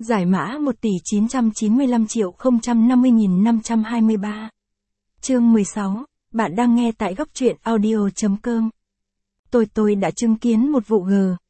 Giải mã 1.995.050.523. Chương 16, bạn đang nghe tại góc truyện audio.com. Tôi đã chứng kiến một vụ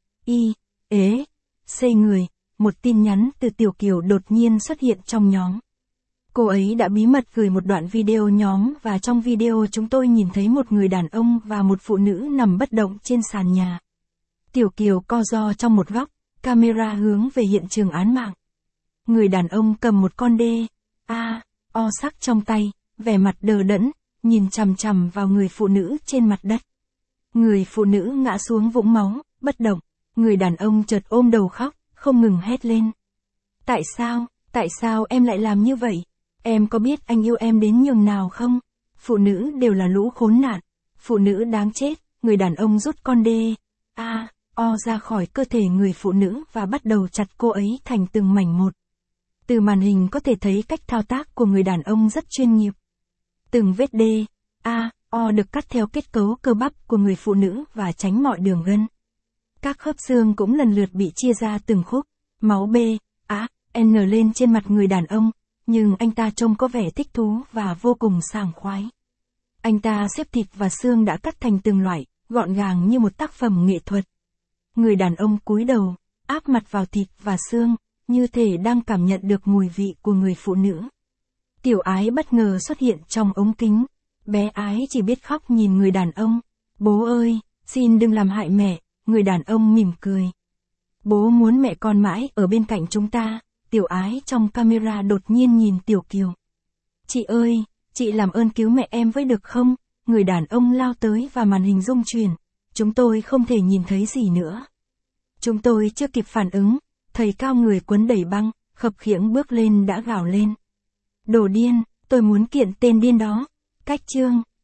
xây người, một tin nhắn từ Tiểu Kiều đột nhiên xuất hiện trong nhóm. Cô ấy đã bí mật gửi một đoạn video nhóm và trong video chúng tôi nhìn thấy một người đàn ông và một phụ nữ nằm bất động trên sàn nhà. Tiểu Kiều co ro trong một góc, camera hướng về hiện trường án mạng. Người đàn ông cầm một con o sắc trong tay, vẻ mặt đờ đẫn, nhìn chằm chằm vào người phụ nữ trên mặt đất. Người phụ nữ ngã xuống vũng máu, bất động. Người đàn ông chợt ôm đầu khóc, không ngừng hét lên. Tại sao em lại làm như vậy? Em có biết anh yêu em đến nhường nào không? Phụ nữ đều là lũ khốn nạn. Phụ nữ đáng chết. Người đàn ông rút con o ra khỏi cơ thể người phụ nữ và bắt đầu chặt cô ấy thành từng mảnh một. Từ màn hình có thể thấy cách thao tác của người đàn ông rất chuyên nghiệp. Từng vết o được cắt theo kết cấu cơ bắp của người phụ nữ và tránh mọi đường gân. Các khớp xương cũng lần lượt bị chia ra từng khúc. Máu N lên trên mặt người đàn ông, nhưng anh ta trông có vẻ thích thú và vô cùng sảng khoái. Anh ta xếp thịt và xương đã cắt thành từng loại, gọn gàng như một tác phẩm nghệ thuật. Người đàn ông cúi đầu, áp mặt vào thịt và xương, như thể đang cảm nhận được mùi vị của người phụ nữ. Tiểu Ái bất ngờ xuất hiện trong ống kính. Bé Ái chỉ biết khóc nhìn người đàn ông. Bố ơi, xin đừng làm hại mẹ, người đàn ông mỉm cười. Bố muốn mẹ con mãi ở bên cạnh chúng ta. Tiểu Ái trong camera đột nhiên nhìn Tiểu Kiều. Chị ơi, chị làm ơn cứu mẹ em với được không? Người đàn ông lao tới và màn hình rung chuyển. Chúng tôi không thể nhìn thấy gì nữa. Chúng tôi chưa kịp phản ứng. Thầy cao người quấn đẩy băng, khập khiễng bước lên đã gào lên. Đồ điên, tôi muốn kiện tên điên đó. Cách chương.